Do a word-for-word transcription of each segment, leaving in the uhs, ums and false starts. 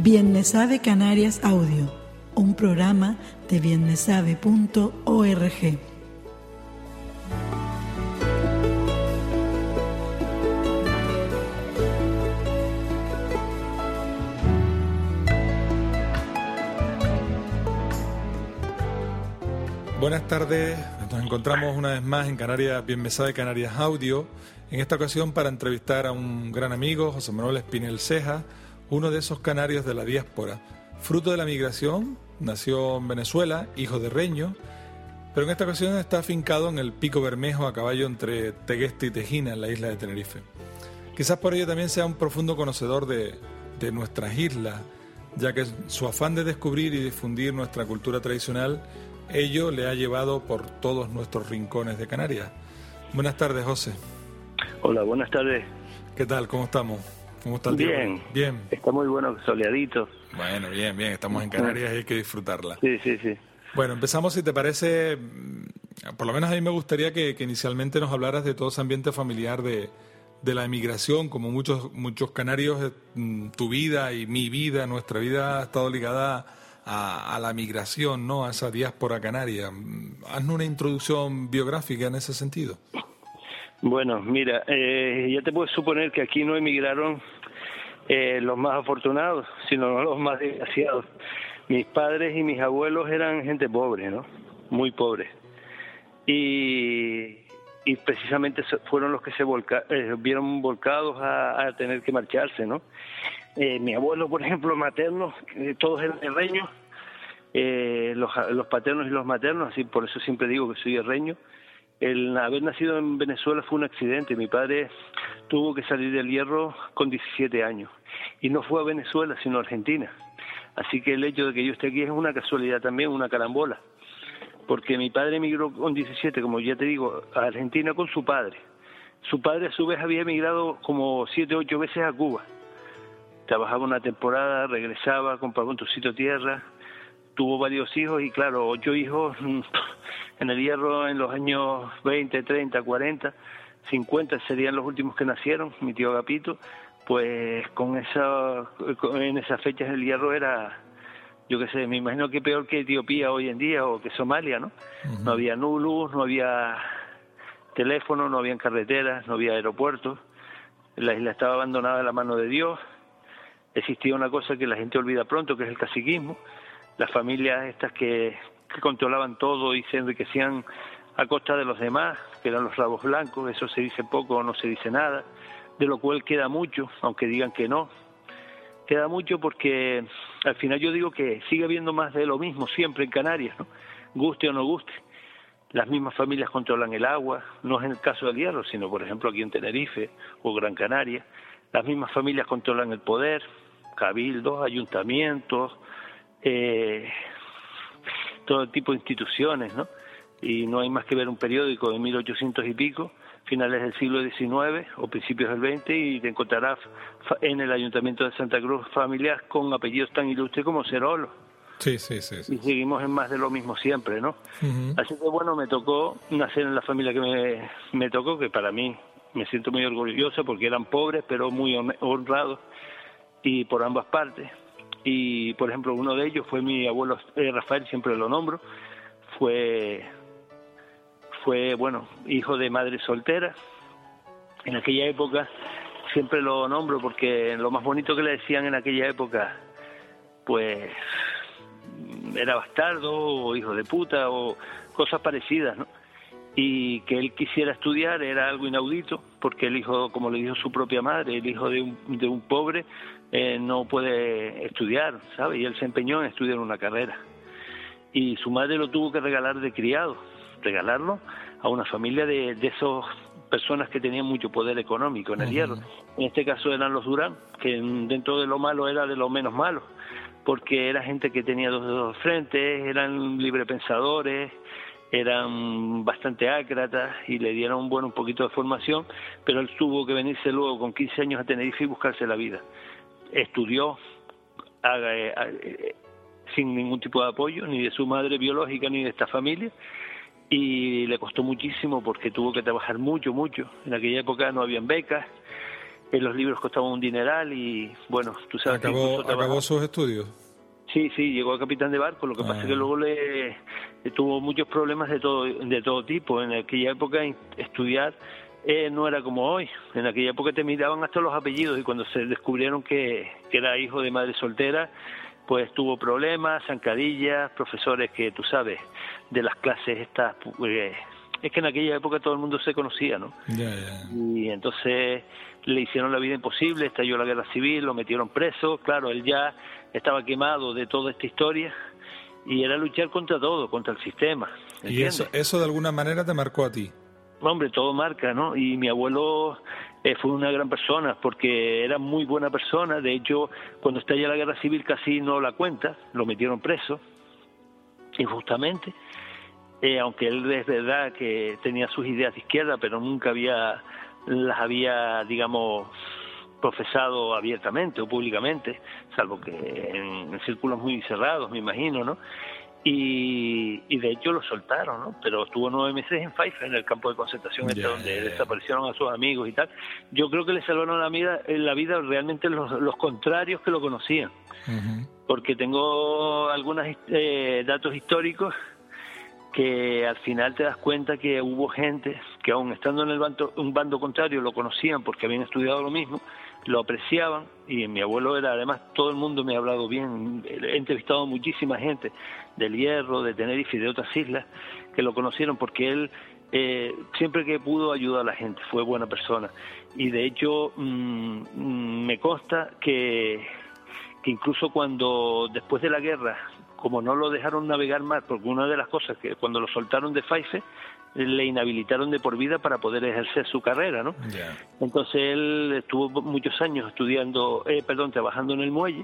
Bien me sabe Canarias Audio, un programa de bien me sabe punto org. Buenas tardes, nos encontramos una vez más en Canarias, Bien me sabe Canarias Audio, en esta ocasión para entrevistar a un gran amigo, José Manuel Espinel Ceja, uno de esos canarios de la diáspora, fruto de la migración, nació en Venezuela, hijo de reño, pero en esta ocasión está afincado en el Pico Bermejo a caballo entre Tegueste y Tejina, en la isla de Tenerife. Quizás por ello también sea un profundo conocedor de, de nuestras islas, ya que su afán de descubrir y difundir nuestra cultura tradicional, ello le ha llevado por todos nuestros rincones de Canarias. Buenas tardes, José. Hola, buenas tardes. ¿Qué tal? ¿Cómo estamos? ¿Cómo está el Bien. tiempo? Bien. Está muy bueno, soleadito. Bueno, bien, bien. Estamos en Canarias y hay que disfrutarla. Sí, sí, sí. Bueno, empezamos, si te parece, por lo menos a mí me gustaría que, que inicialmente nos hablaras de todo ese ambiente familiar de, de la emigración. Como muchos, muchos canarios, tu vida y mi vida, nuestra vida ha estado ligada a, a la migración, ¿no? A esa diáspora canaria. Haznos una introducción biográfica en ese sentido. Bueno, mira, eh, ya te puedes suponer que aquí no emigraron eh, los más afortunados, sino los más desgraciados. Mis padres y mis abuelos eran gente pobre, ¿no? Muy pobre. Y, y precisamente fueron los que se volca, eh, vieron volcados a, a tener que marcharse, ¿no? Eh, mi abuelo, por ejemplo, materno, eh, todos eran herreños, eh, los, los paternos y los maternos, así por eso siempre digo que soy herreño. El haber nacido en Venezuela fue un accidente. Mi padre tuvo que salir del Hierro con diecisiete años y no fue a Venezuela sino a Argentina. Así que el hecho de que yo esté aquí es una casualidad también, una carambola, porque mi padre emigró con diecisiete, como ya te digo, a Argentina con su padre. Su padre a su vez había emigrado como siete o ocho veces a Cuba. Trabajaba una temporada, regresaba, compraba un trocito de tierra, tuvo varios hijos y claro, ocho hijos en el Hierro en los años veinte, treinta, cuarenta, cincuenta serían los últimos que nacieron, mi tío Agapito, pues con esa, en esas fechas el Hierro era, yo qué sé, me imagino que peor que Etiopía hoy en día o que Somalia, ¿no? Uh-huh. No había luz, no había teléfono, no había carreteras, no había aeropuertos, la isla estaba abandonada a la mano de Dios, existía una cosa que la gente olvida pronto, que es el caciquismo, las familias estas que, que controlaban todo y se enriquecían a costa de los demás, que eran los rabos blancos, eso se dice poco o no se dice nada, de lo cual queda mucho, aunque digan que no, queda mucho porque al final yo digo que sigue habiendo más de lo mismo siempre en Canarias, ¿no? Guste o no guste, las mismas familias controlan el agua, no es en el caso del Hierro, sino por ejemplo aquí en Tenerife o Gran Canaria, las mismas familias controlan el poder, cabildos, ayuntamientos, Eh, todo tipo de instituciones, ¿no? Y no hay más que ver un periódico de mil ochocientos y pico, finales del siglo diecinueve o principios del veinte, y te encontrarás en el Ayuntamiento de Santa Cruz familias con apellidos tan ilustres como Cerolo. Sí, sí, sí, sí. Y seguimos en más de lo mismo siempre, ¿no? Uh-huh. Así que bueno, me tocó nacer en la familia que me, me tocó, que para mí me siento muy orgullosa porque eran pobres pero muy honrados, y por ambas partes. Y, por ejemplo, uno de ellos fue mi abuelo eh, Rafael, siempre lo nombro, fue, fue, bueno, hijo de madre soltera. En aquella época, siempre lo nombro porque lo más bonito que le decían en aquella época, pues, era bastardo o hijo de puta o cosas parecidas, ¿no? Y que él quisiera estudiar era algo inaudito, porque el hijo, como le dijo su propia madre, el hijo de un, de un pobre eh, no puede estudiar, ¿sabe? Y él se empeñó en estudiar una carrera. Y su madre lo tuvo que regalar de criado, regalarlo a una familia de, de esas personas que tenían mucho poder económico en el Hierro. En este caso eran los Durán, que dentro de lo malo era de lo menos malo, porque era gente que tenía dos dedos frentes, eran librepensadores, eran bastante ácratas y le dieron bueno un poquito de formación, pero él tuvo que venirse luego con quince años a Tenerife y buscarse la vida. Estudió a, a, a, sin ningún tipo de apoyo, ni de su madre biológica ni de esta familia, y le costó muchísimo porque tuvo que trabajar mucho, mucho. En aquella época no habían becas, eh, los libros costaban un dineral y, bueno, tú sabes... ¿Acabó, que ¿acabó sus estudios? Sí, sí, llegó a capitán de barco, lo que ah. pasa es que luego le, le tuvo muchos problemas de todo de todo tipo. En aquella época estudiar eh, no era como hoy, en aquella época te miraban hasta los apellidos y cuando se descubrieron que, que era hijo de madre soltera, pues tuvo problemas, zancadillas, profesores que tú sabes, de las clases estas... Eh, es que en aquella época todo el mundo se conocía, ¿no? Yeah, yeah. Y entonces le hicieron la vida imposible, estalló la guerra civil, lo metieron preso, claro, él ya estaba quemado de toda esta historia y era luchar contra todo, contra el sistema. ¿Entiendes? ¿Y eso, eso de alguna manera te marcó a ti? Hombre, todo marca, ¿no? Y mi abuelo eh, fue una gran persona porque era muy buena persona, de hecho, cuando estalla la guerra civil casi no la cuenta, lo metieron preso, injustamente. Eh, aunque él es verdad que tenía sus ideas de izquierda, pero nunca había las había, digamos, profesado abiertamente o públicamente, salvo que en, en círculos muy cerrados, me imagino, ¿no? Y, y de hecho lo soltaron, ¿no? Pero estuvo nueve meses en Faifa, en el campo de concentración, yeah, donde yeah. desaparecieron a sus amigos y tal. Yo creo que le salvaron la vida, en la vida realmente los, los contrarios que lo conocían, uh-huh. porque tengo algunos eh, datos históricos que al final te das cuenta que hubo gente que aún estando en el bando, un bando contrario lo conocían porque habían estudiado lo mismo, lo apreciaban, y mi abuelo era, además todo el mundo me ha hablado bien, he entrevistado a muchísima gente del Hierro, de Tenerife y de otras islas que lo conocieron porque él eh, siempre que pudo ayudó a la gente, fue buena persona, y de hecho mmm, me consta que, que incluso cuando después de la guerra, como no lo dejaron navegar más, porque una de las cosas que cuando lo soltaron de Faife, le inhabilitaron de por vida para poder ejercer su carrera, ¿no? Yeah. Entonces él estuvo muchos años estudiando, eh, perdón, trabajando en el muelle,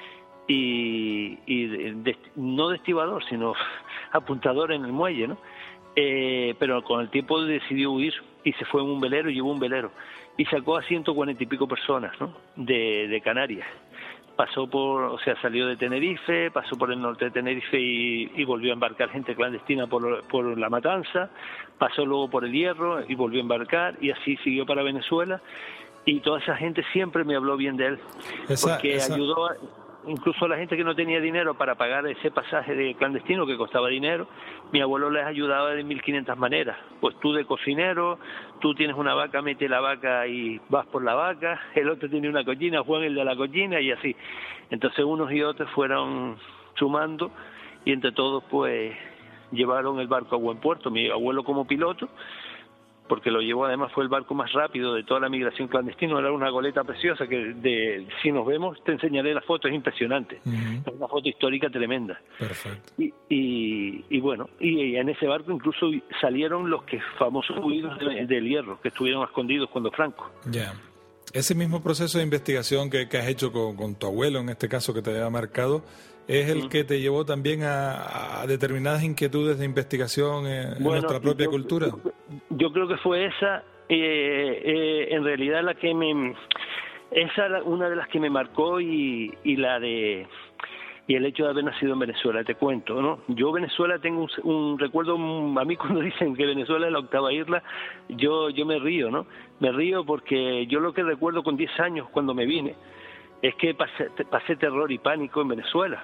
y, y de, de, no de estibador, sino apuntador en el muelle, ¿no? Eh, pero con el tiempo decidió huir y se fue en un velero, llevó un velero, y sacó a ciento cuarenta y pico personas, ¿no? De, de Canarias. Pasó por, o sea, salió de Tenerife, pasó por el norte de Tenerife y, y volvió a embarcar gente clandestina por, por La Matanza, pasó luego por el Hierro y volvió a embarcar, y así siguió para Venezuela, y toda esa gente siempre me habló bien de él, esa, porque esa... ayudó a, incluso a la gente que no tenía dinero para pagar ese pasaje de clandestino que costaba dinero. Mi abuelo les ayudaba de mil quinientas maneras. Pues tú de cocinero, tú tienes una vaca, mete la vaca y vas por la vaca, el otro tiene una cochina, Juan el de la cochina, y así. Entonces unos y otros fueron sumando y entre todos pues llevaron el barco a buen puerto. Mi abuelo como piloto, porque lo llevó, además fue el barco más rápido de toda la migración clandestina, era una goleta preciosa que de, si nos vemos te enseñaré la foto, es impresionante, uh-huh. Es una foto histórica tremenda. Perfecto. Y, y, y bueno, y en ese barco incluso salieron los que famosos huidos de, del Hierro, que estuvieron escondidos cuando Franco. Ya. Yeah. Ese mismo proceso de investigación que, que has hecho con, con tu abuelo, en este caso que te había marcado, es el uh-huh. que te llevó también a, a determinadas inquietudes de investigación en, bueno, en nuestra propia yo, cultura. Yo creo que fue esa, eh, eh, en realidad la que me, esa una de las que me marcó, y, y la de y el hecho de haber nacido en Venezuela, te cuento, ¿no? Yo Venezuela tengo un, un recuerdo, un, a mí cuando dicen que Venezuela es la octava isla, yo yo me río, ¿no? Me río porque yo lo que recuerdo con diez años cuando me vine es que pasé, pasé terror y pánico en Venezuela,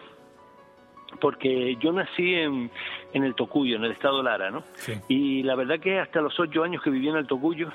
porque yo nací en, en el Tocuyo, en el estado Lara, ¿no? Sí. Y la verdad que hasta los ocho años que viví en el Tocuyo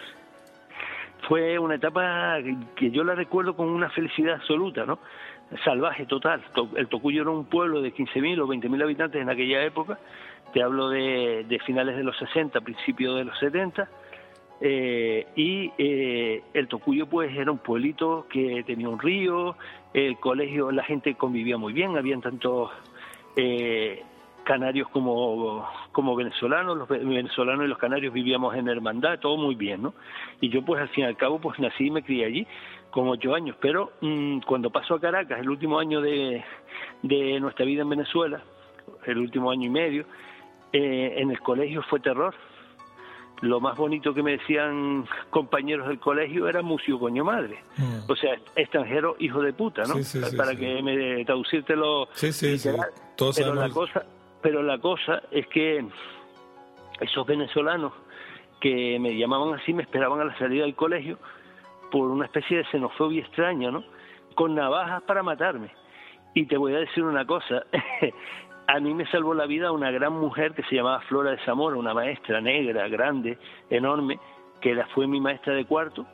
fue una etapa que yo la recuerdo con una felicidad absoluta, ¿no? Salvaje total. El Tocuyo era un pueblo de quince mil o veinte mil habitantes en aquella época, te hablo de, de finales de los sesenta, principios de los setenta, eh, y eh, el Tocuyo pues era un pueblito que tenía un río, el colegio, la gente convivía muy bien, habían tantos eh, canarios como, como venezolanos, los venezolanos y los canarios vivíamos en hermandad, todo muy bien, ¿no? Y yo pues al fin y al cabo pues nací y me crié allí con ocho años, pero mmm, cuando paso a Caracas, el último año de, de nuestra vida en Venezuela, el último año y medio, eh, en el colegio fue terror. Lo más bonito que me decían compañeros del colegio era Mucio coño madre, mm. o sea, extranjero hijo de puta, ¿no? Sí, sí, sí, para sí. que me traducírtelo sí, sí, literal. Sí. Todos pero sabemos. la cosa, pero la cosa es que esos venezolanos que me llamaban así, me esperaban a la salida del colegio, por una especie de xenofobia extraña, ¿no? Con navajas para matarme. Y te voy a decir una cosa, a mí me salvó la vida una gran mujer que se llamaba Flora de Zamora, una maestra negra, grande, enorme, que era, fue mi maestra de cuarto,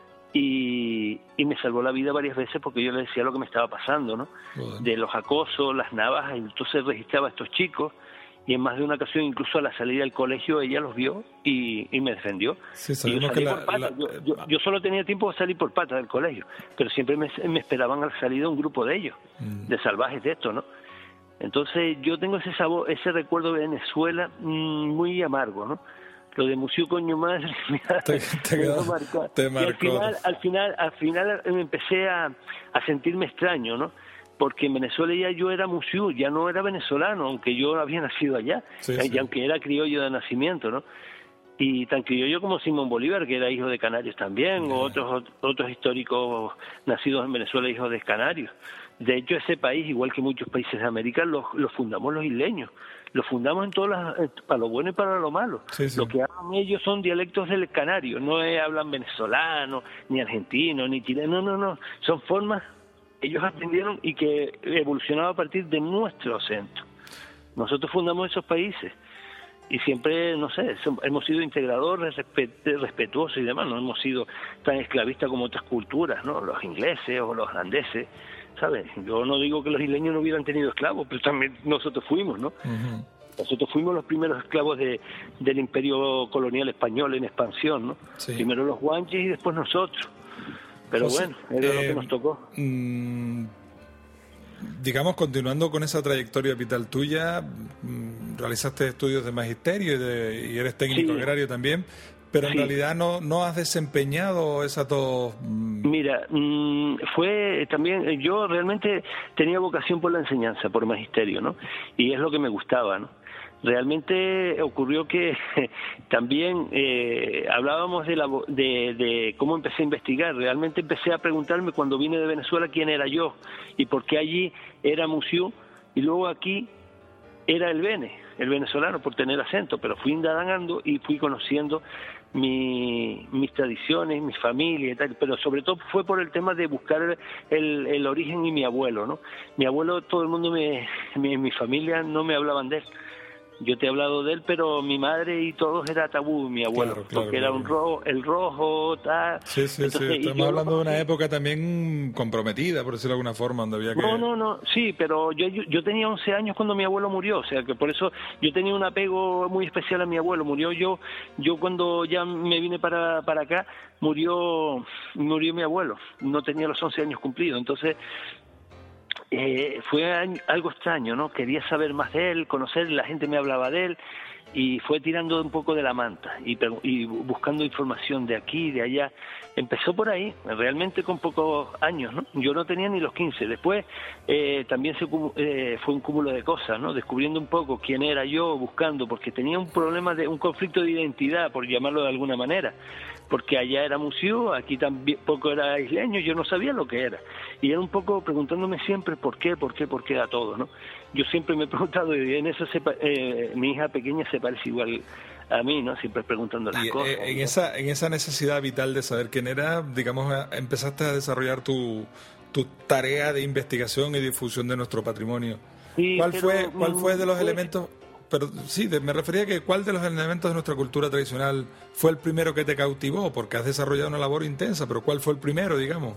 y, y me salvó la vida varias veces porque yo le decía lo que me estaba pasando, ¿no? Bueno. De los acosos, las navajas, y entonces registraba a estos chicos, y en más de una ocasión, incluso a la salida del colegio, ella los vio y, y me defendió. Sí, sabemos que la, la, yo, yo, yo solo tenía tiempo de salir por patas del colegio, pero siempre me, me esperaban a la salida un grupo de ellos, mm. de salvajes de esto, ¿no? Entonces yo tengo ese sabor, ese recuerdo de Venezuela mmm, muy amargo, ¿no? Lo de Museo Coño Madre me ha, te, te, me quedó, marcado. te marcó. Y al final, al final, al final me empecé a, a sentirme extraño, ¿no? Porque en Venezuela ya yo era museo, ya no era venezolano, aunque yo había nacido allá, sí, y sí. aunque era criollo de nacimiento, ¿no? Y tan criollo como Simón Bolívar, que era hijo de canarios también, yeah. o otros otros históricos nacidos en Venezuela, hijos de canarios. De hecho, ese país, igual que muchos países de América, lo, lo fundamos los isleños. Lo fundamos en todas las, para lo bueno y para lo malo. Sí, sí. Lo que hablan ellos son dialectos del canario, no es, hablan venezolano, ni argentino, ni chileno, no, no, no. Son formas que ellos aprendieron y que evolucionaba a partir de nuestro acento. Nosotros fundamos esos países y siempre, no sé, hemos sido integradores, respetuosos y demás, no hemos sido tan esclavistas como otras culturas, ¿no? Los ingleses o los holandeses, ¿sabes? Yo no digo que los isleños no hubieran tenido esclavos, pero también nosotros fuimos, ¿no? Uh-huh. Nosotros fuimos los primeros esclavos de, del imperio colonial español en expansión, ¿no? Sí. Primero los guanches y después nosotros. Pero pues, bueno, era eh, lo que nos tocó. Mmm, digamos, continuando con esa trayectoria vital tuya, realizaste estudios de magisterio y, de, y eres técnico sí. agrario también, pero en sí. realidad no, no has desempeñado esas dos... Mira, mmm, fue también, yo realmente tenía vocación por la enseñanza, por magisterio, ¿no? Y es lo que me gustaba, ¿no? Realmente ocurrió que también eh, hablábamos de, la, de, de cómo empecé a investigar. Realmente empecé a preguntarme cuando vine de Venezuela quién era yo y por qué allí era Musiú y luego aquí era el Bene, el venezolano, por tener acento, pero fui indagando y fui conociendo mi, mis tradiciones, mi familia y tal, pero sobre todo fue por el tema de buscar el, el origen y mi abuelo, ¿no? Mi abuelo, todo el mundo, me, mi, mi familia no me hablaban de él. Yo te he hablado de él, pero mi madre y todos era tabú, mi abuelo, claro, claro, porque claro. era un rojo, el rojo, tal. Sí, sí, Entonces, sí, estamos hablando yo, de una época también comprometida, por decirlo de alguna forma, donde había que... No, no, no, sí, pero yo, yo, yo tenía once años cuando mi abuelo murió, o sea, que por eso yo tenía un apego muy especial a mi abuelo. Murió yo, yo cuando ya me vine para, para acá, murió, murió mi abuelo, no tenía los once años cumplidos, entonces... Eh, fue algo extraño, ¿no? Quería saber más de él, conocer, la gente me hablaba de él y fue tirando un poco de la manta y, y buscando información de aquí, de allá. Empezó por ahí, realmente con pocos años, ¿no? Yo no tenía ni los quince. Después eh, también se, eh, fue un cúmulo de cosas, ¿no? Descubriendo un poco quién era yo, buscando, porque tenía un problema, de un conflicto de identidad, por llamarlo de alguna manera. Porque allá era museo, aquí tampoco era isleño, yo no sabía lo que era. Y era un poco preguntándome siempre por qué, por qué, por qué a todo, ¿no? Yo siempre me he preguntado, y en eso se, eh, mi hija pequeña se parece igual a mí, ¿no? Siempre preguntando las y, cosas. Eh, en, esa, en esa necesidad vital de saber quién era, digamos, empezaste a desarrollar tu, tu tarea de investigación y difusión de nuestro patrimonio. Sí, ¿Cuál, pero, fue, ¿Cuál fue de los fue... elementos... Pero sí, me refería a que ¿cuál de los elementos de nuestra cultura tradicional fue el primero que te cautivó? Porque has desarrollado una labor intensa, pero ¿cuál fue el primero, digamos?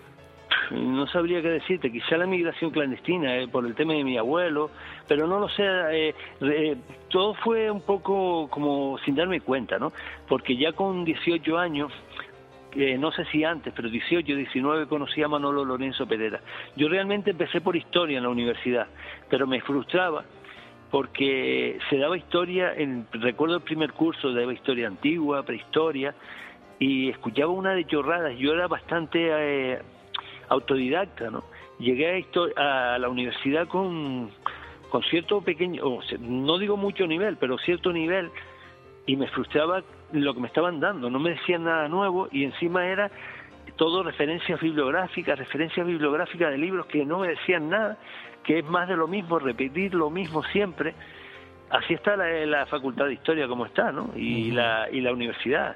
No sabría qué decirte, quizá la migración clandestina, eh, por el tema de mi abuelo, pero no lo sé, eh, eh, todo fue un poco como sin darme cuenta, ¿no? Porque ya con dieciocho años, eh, no sé si antes, pero dieciocho, diecinueve, conocí a Manolo Lorenzo Pereira. Yo realmente empecé por historia en la universidad, pero me frustraba, porque se daba historia, en, recuerdo el primer curso, daba historia antigua, prehistoria, y escuchaba una de chorradas. Yo era bastante eh, autodidacta, ¿no? Llegué a, histori- a la universidad con, con cierto pequeño, o sea, no digo mucho nivel, pero cierto nivel, y me frustraba lo que me estaban dando, no me decían nada nuevo, y encima era todo referencias bibliográficas, referencias bibliográficas de libros que no me decían nada, que es más de lo mismo, repetir lo mismo siempre. Así está la, la Facultad de Historia como está, ¿no? Y, uh-huh. la, y la universidad.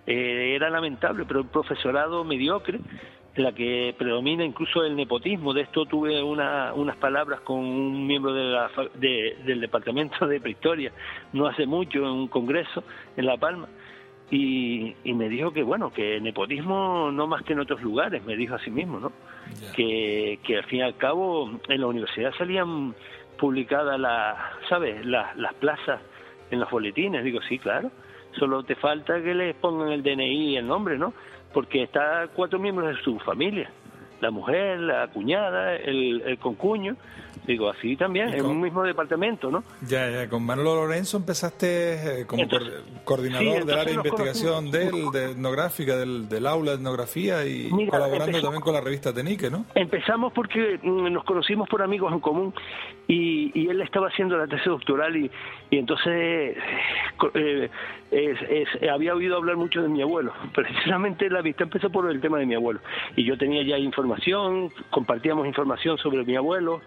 eh, era lamentable, pero el profesorado mediocre, en la que predomina incluso el nepotismo. De esto tuve una, unas palabras con un miembro de la, de, del departamento de prehistoria no hace mucho, en un congreso en La Palma, y, y me dijo que bueno, que nepotismo no más que en otros lugares, me dijo así mismo, ¿no? Yeah. Que, que al fin y al cabo en la universidad salían publicadas las, ¿sabes?, las, las plazas en los boletines. Digo, sí, claro, solo te falta que les pongan el D N I y el nombre, ¿no? Porque está cuatro miembros de su familia, la mujer, la cuñada, el, el concuño. Digo, así también, en un mismo departamento, ¿no? Ya, ya, con Manolo Lorenzo empezaste eh, como entonces, coordinador sí, del área de investigación del, de etnográfica, del, del aula de etnografía y Mira, colaborando empezamos, también con la revista Tenique, ¿no? Empezamos porque nos conocimos por amigos en común y, y él estaba haciendo la tesis doctoral y, y entonces eh, es, es, había oído hablar mucho de mi abuelo. Precisamente la vista empezó por el tema de mi abuelo. Y yo tenía ya información, compartíamos información sobre mi abuelo.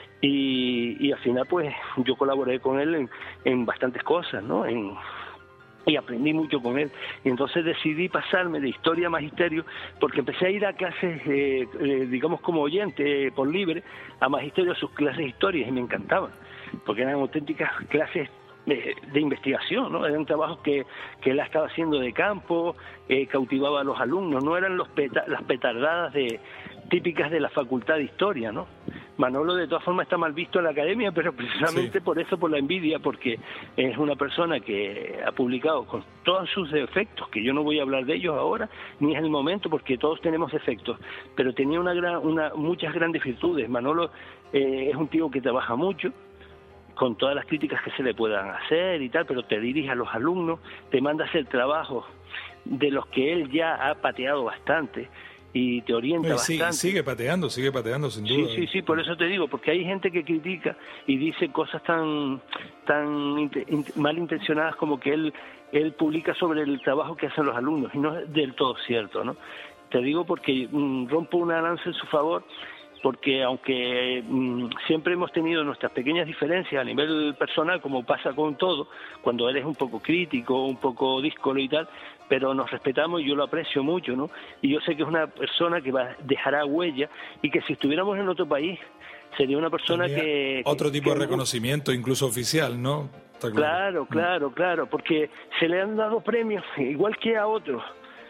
Y, y al final pues yo colaboré con él en, en bastantes cosas, ¿no? En, y aprendí mucho con él. Y entonces decidí pasarme de historia a magisterio, porque empecé a ir a clases, eh, eh, digamos como oyente, eh, por libre, a magisterio, a sus clases de historia, y me encantaban, porque eran auténticas clases de, de investigación, ¿no? Eran trabajos que, que él estaba haciendo de campo, eh, cautivaba a los alumnos, no eran los peta, las petardadas de, típicas de la Facultad de Historia, ¿no? Manolo de todas formas está mal visto en la academia, pero precisamente sí. por eso, por la envidia, porque es una persona que ha publicado con todos sus defectos, que yo no voy a hablar de ellos ahora, ni es el momento, porque todos tenemos defectos, pero tenía una gran, una, muchas grandes virtudes. Manolo eh, es un tío que trabaja mucho, con todas las críticas que se le puedan hacer y tal, pero te dirige a los alumnos, te manda a hacer trabajos de los que él ya ha pateado bastante, y te orienta no, y bastante. Sigue, sigue pateando, sigue pateando sin duda. Sí, sí, sí, por eso te digo, porque hay gente que critica y dice cosas tan tan int- int- malintencionadas como que él él publica sobre el trabajo que hacen los alumnos, y no es del todo cierto, ¿no? Te digo porque mmm, rompo una lanza en su favor, porque aunque mmm, siempre hemos tenido nuestras pequeñas diferencias a nivel personal, como pasa con todo, cuando eres un poco crítico, un poco díscolo y tal, pero nos respetamos y yo lo aprecio mucho, ¿no? Y yo sé que es una persona que va, dejará huella, y que si estuviéramos en otro país sería una persona que... Otro tipo que, de reconocimiento, incluso oficial, ¿no? Está claro, claro, claro, claro, porque se le han dado premios, igual que a otros.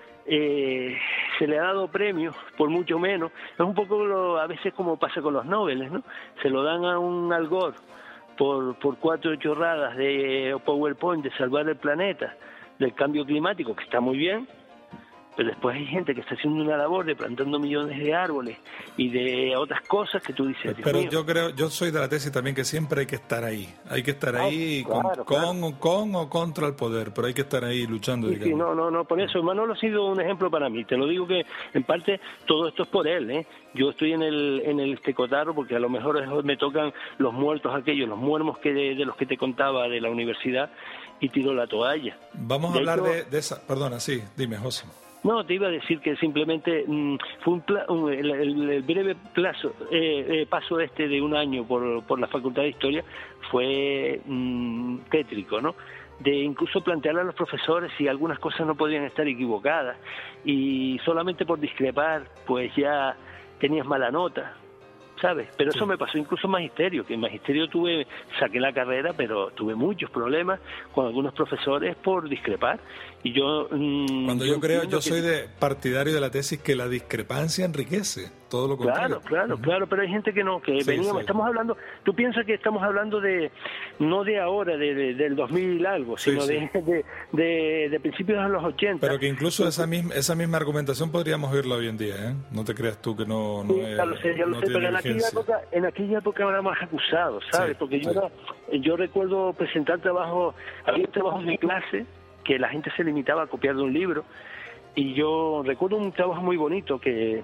Eh, se le ha dado premios por mucho menos. Es un poco lo, a veces como pasa con los Nobel, ¿no? Se lo dan a un Al Gore por, por cuatro chorradas de PowerPoint de salvar el planeta del cambio climático, que está muy bien, pero después hay gente que está haciendo una labor de plantando millones de árboles y de otras cosas que tú dices. Pero Dios mío. yo creo, yo soy de la tesis también que siempre hay que estar ahí, hay que estar ahí claro, con, claro. con, con o contra el poder, pero hay que estar ahí luchando. Sí, sí, no, no, no, por eso Manolo ha sido un ejemplo para mí. Te lo digo que en parte todo esto es por él, ¿eh? Yo estoy en el en el tecotarro porque a lo mejor me tocan los muertos aquellos, los muermos que de, de los que te contaba de la universidad, y tiro la toalla. Vamos a de hablar hecho, de, de esa, perdona, sí, dime, José. No, te iba a decir que simplemente mmm, fue un, pla- un el, el, el breve plazo, eh, eh, paso este de un año por, por la Facultad de Historia fue mmm, tétrico, ¿no? De incluso plantearle a los profesores si algunas cosas no podían estar equivocadas, y solamente por discrepar pues ya tenías mala nota, ¿sabes? Pero eso sí. Me pasó incluso en magisterio, que en magisterio tuve, saqué la carrera, pero tuve muchos problemas con algunos profesores por discrepar. Y yo... Mmm, Cuando yo, yo creo, yo que... soy de partidario de la tesis que la discrepancia enriquece, todo lo contrario. Claro, claro, uh-huh. claro, pero hay gente que no, que sí, veníamos, sí. estamos hablando, tú piensas que estamos hablando de, no de ahora, de, de del dos mil algo, sí, sino sí. De, de, de, de principios de los ochenta. Pero que incluso esa misma esa misma argumentación podríamos oírla hoy en día, ¿eh? No te creas tú que no, no sí, es, ya lo sé, ya lo no sé, pero en aquella, época, en aquella época era más acusado, ¿sabes? Sí, Porque yo, sí. era, yo recuerdo presentar trabajo, había trabajos de clase que la gente se limitaba a copiar de un libro, y yo recuerdo un trabajo muy bonito que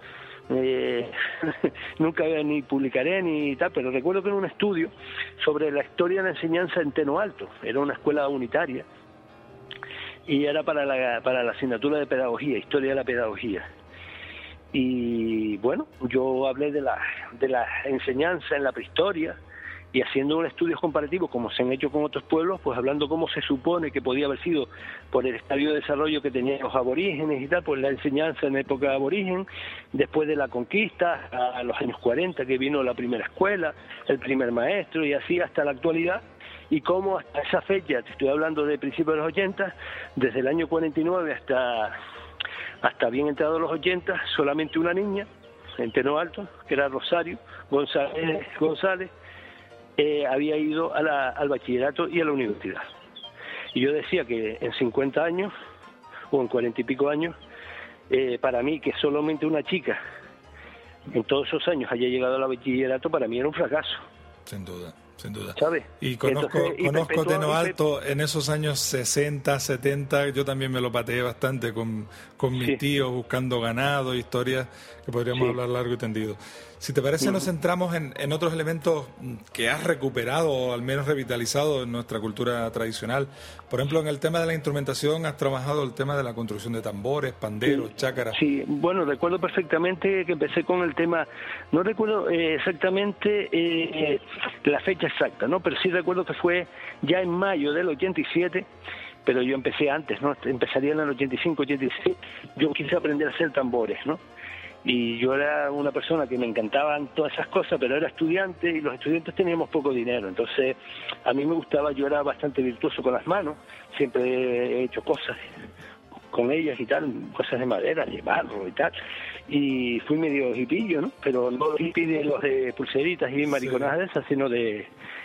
eh, nunca ni publicaré ni tal, pero recuerdo que era un estudio sobre la historia de la enseñanza en Teno Alto, era una escuela unitaria, y era para la, para la asignatura de pedagogía, historia de la pedagogía. Y bueno, yo hablé de la, de la enseñanza en la prehistoria, y haciendo un estudio comparativo como se han hecho con otros pueblos, pues hablando cómo se supone que podía haber sido por el estadio de desarrollo que tenían los aborígenes y tal, pues la enseñanza en época aborigen, después de la conquista, a los años cuarenta que vino la primera escuela, el primer maestro y así hasta la actualidad, y cómo hasta esa fecha, te estoy hablando de principios de los ochenta, desde el año cuarenta y nueve hasta, hasta bien entrados los ochenta, solamente una niña, en Teno Alto, que era Rosario González, González eh, había ido a la, al bachillerato y a la universidad. Y yo decía que en cincuenta años, o en cuarenta y pico años, eh, para mí que solamente una chica en todos esos años haya llegado al bachillerato, para mí era un fracaso. Sin duda. Sin duda. ¿Sabes? Y conozco, Entonces, y conozco Teno Alto en esos años sesenta, setenta, yo también me lo pateé bastante con, con mis sí. tíos buscando ganado, historias que podríamos sí. hablar largo y tendido. Si te parece, uh-huh. nos centramos en, en otros elementos que has recuperado o al menos revitalizado en nuestra cultura tradicional. Por ejemplo, en el tema de la instrumentación has trabajado el tema de la construcción de tambores, panderos, sí. chácaras. Sí, bueno, recuerdo perfectamente que empecé con el tema, no recuerdo eh, exactamente eh, la fecha exacta, ¿no? Pero sí recuerdo que fue ya en mayo del ochenta y siete, pero yo empecé antes, ¿no? Empezaría en el ochenta y cinco, ochenta y seis, yo quise aprender a hacer tambores, ¿no? Y yo era una persona que me encantaban todas esas cosas, pero era estudiante y los estudiantes teníamos poco dinero, entonces a mí me gustaba, yo era bastante virtuoso con las manos, siempre he hecho cosas con ellas y tal, cosas de madera, de barro y tal, y fui medio hipillo, ¿no? Pero no hippie de los de pulseritas y mariconadas de esas, sino de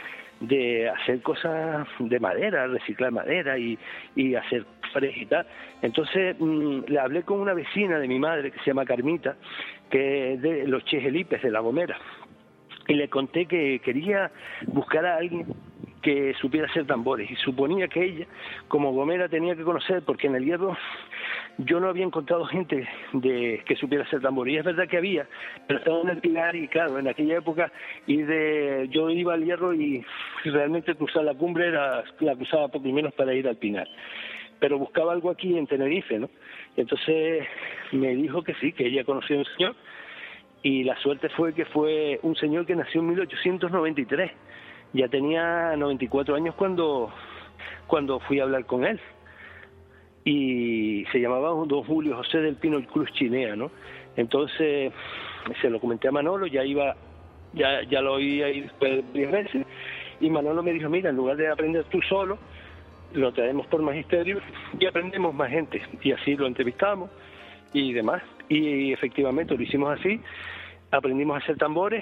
de hacer cosas de madera, reciclar madera y, y hacer paredes y tal. Entonces mmm, le hablé con una vecina de mi madre que se llama Carmita, que es de los Chejelipes de La Gomera, y le conté que quería buscar a alguien que supiera hacer tambores, y suponía que ella, como gomera, tenía que conocer, porque en el Hierro yo no había encontrado gente de que supiera hacer tambores, y es verdad que había, pero estaba en el Pilar, y claro, en aquella época, y de yo iba al Hierro y realmente cruzar la cumbre era, la cruzaba poco y menos para ir al Pinar, pero buscaba algo aquí en Tenerife, ¿no? Entonces me dijo que sí, que ella conocía a un señor, y la suerte fue que fue un señor que nació en mil ochocientos noventa y tres, ya tenía noventa y cuatro años cuando, cuando fui a hablar con él. Y se llamaba don Julio José del Pino Cruz Chinea, ¿no? Entonces se lo comenté a Manolo, ya iba, ya, ya lo oía ir varias veces, y Manolo me dijo, mira, en lugar de aprender tú solo, lo traemos por magisterio y aprendemos más gente. Y así lo entrevistamos y demás. Y efectivamente lo hicimos así, aprendimos a hacer tambores.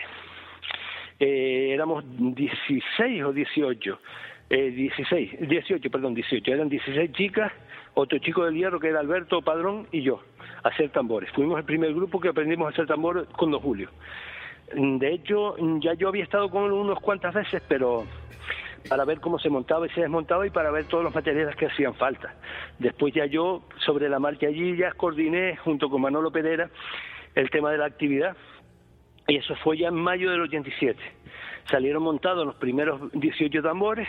Eh, éramos dieciséis o dieciocho, eh, dieciséis, dieciocho, perdón, dieciocho, eran dieciséis chicas, otro chico del Hierro que era Alberto Padrón y yo, a hacer tambores. Fuimos el primer grupo que aprendimos a hacer tambores con don Julio. De hecho, ya yo había estado con él unas cuantas veces, pero para ver cómo se montaba y se desmontaba y para ver todos los materiales que hacían falta. Después ya yo, sobre la marcha allí, ya coordiné junto con Manolo Pereira el tema de la actividad. Y eso fue ya en mayo del ochenta y siete. Salieron montados los primeros dieciocho tambores